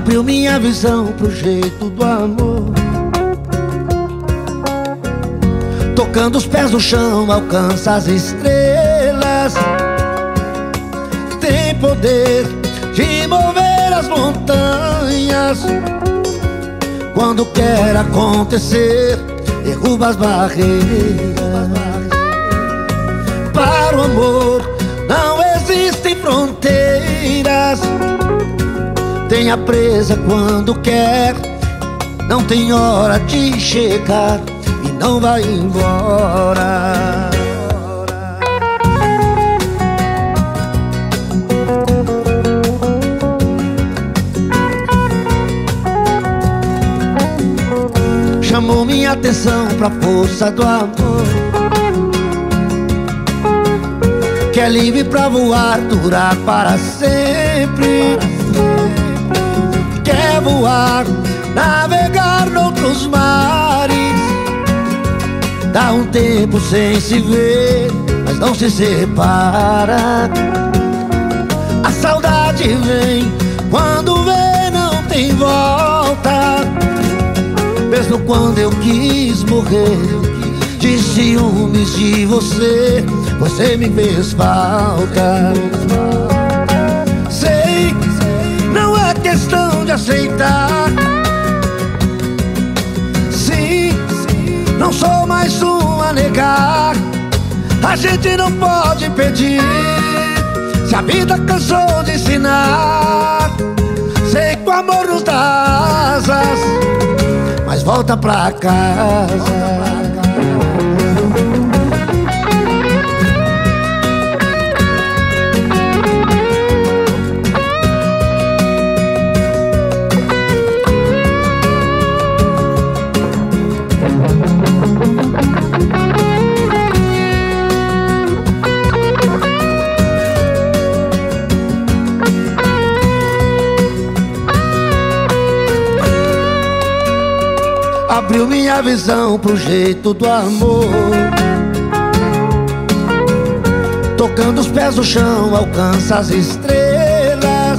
Abriu minha visão pro jeito do amor. Tocando os pés no chão, alcança as estrelas. Tem poder de mover as montanhas. Quando quer acontecer, derruba as barreiras. Para o amor não existem fronteiras. Tenha presa quando quer, não tem hora de chegar e não vai embora. Chamou minha atenção pra força do amor, que é livre pra voar, durar para sempre. Quer voar, navegar noutros mares. Dá um tempo sem se ver, mas não se separa. A saudade vem, quando vê não tem volta. Mesmo quando eu quis morrer de ciúmes de você, você me fez falta. Sei, não é questão de aceitar. Sim, não sou mais um a negar. A gente não pode pedir se a vida cansou de ensinar. Sei que o amor nos dá asas, mas volta pra casa. Abriu minha visão pro jeito do amor. Tocando os pés no chão, alcança as estrelas.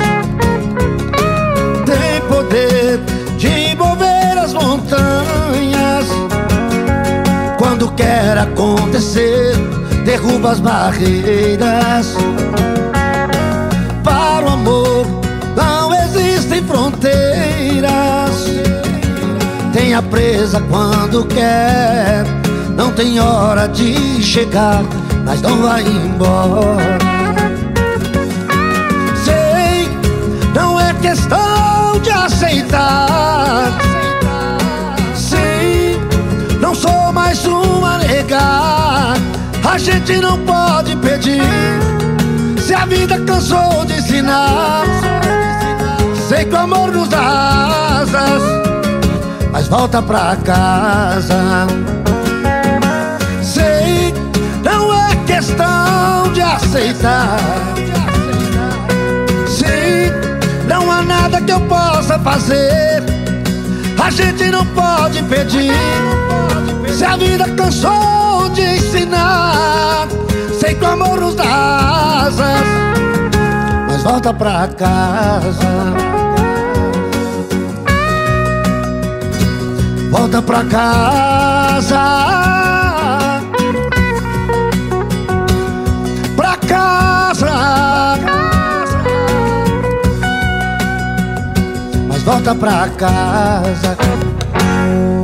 Tem poder de mover as montanhas. Quando quer acontecer, derruba as barreiras. Para o amor não existem fronteiras. Tenha presa quando quer, não tem hora de chegar, mas não vai embora. Sei, não é questão de aceitar. Sim, não sou mais um a negar. A gente não pode pedir se a vida cansou de ensinar. Sei que o amor nos dá asas, mas volta pra casa. Sei, não é questão de aceitar. Sim, não há nada que eu possa fazer. A gente não pode pedir se a vida cansou de ensinar. Sei que o amor nos dá asas, mas volta pra casa. Volta pra casa, pra casa, mas volta pra casa.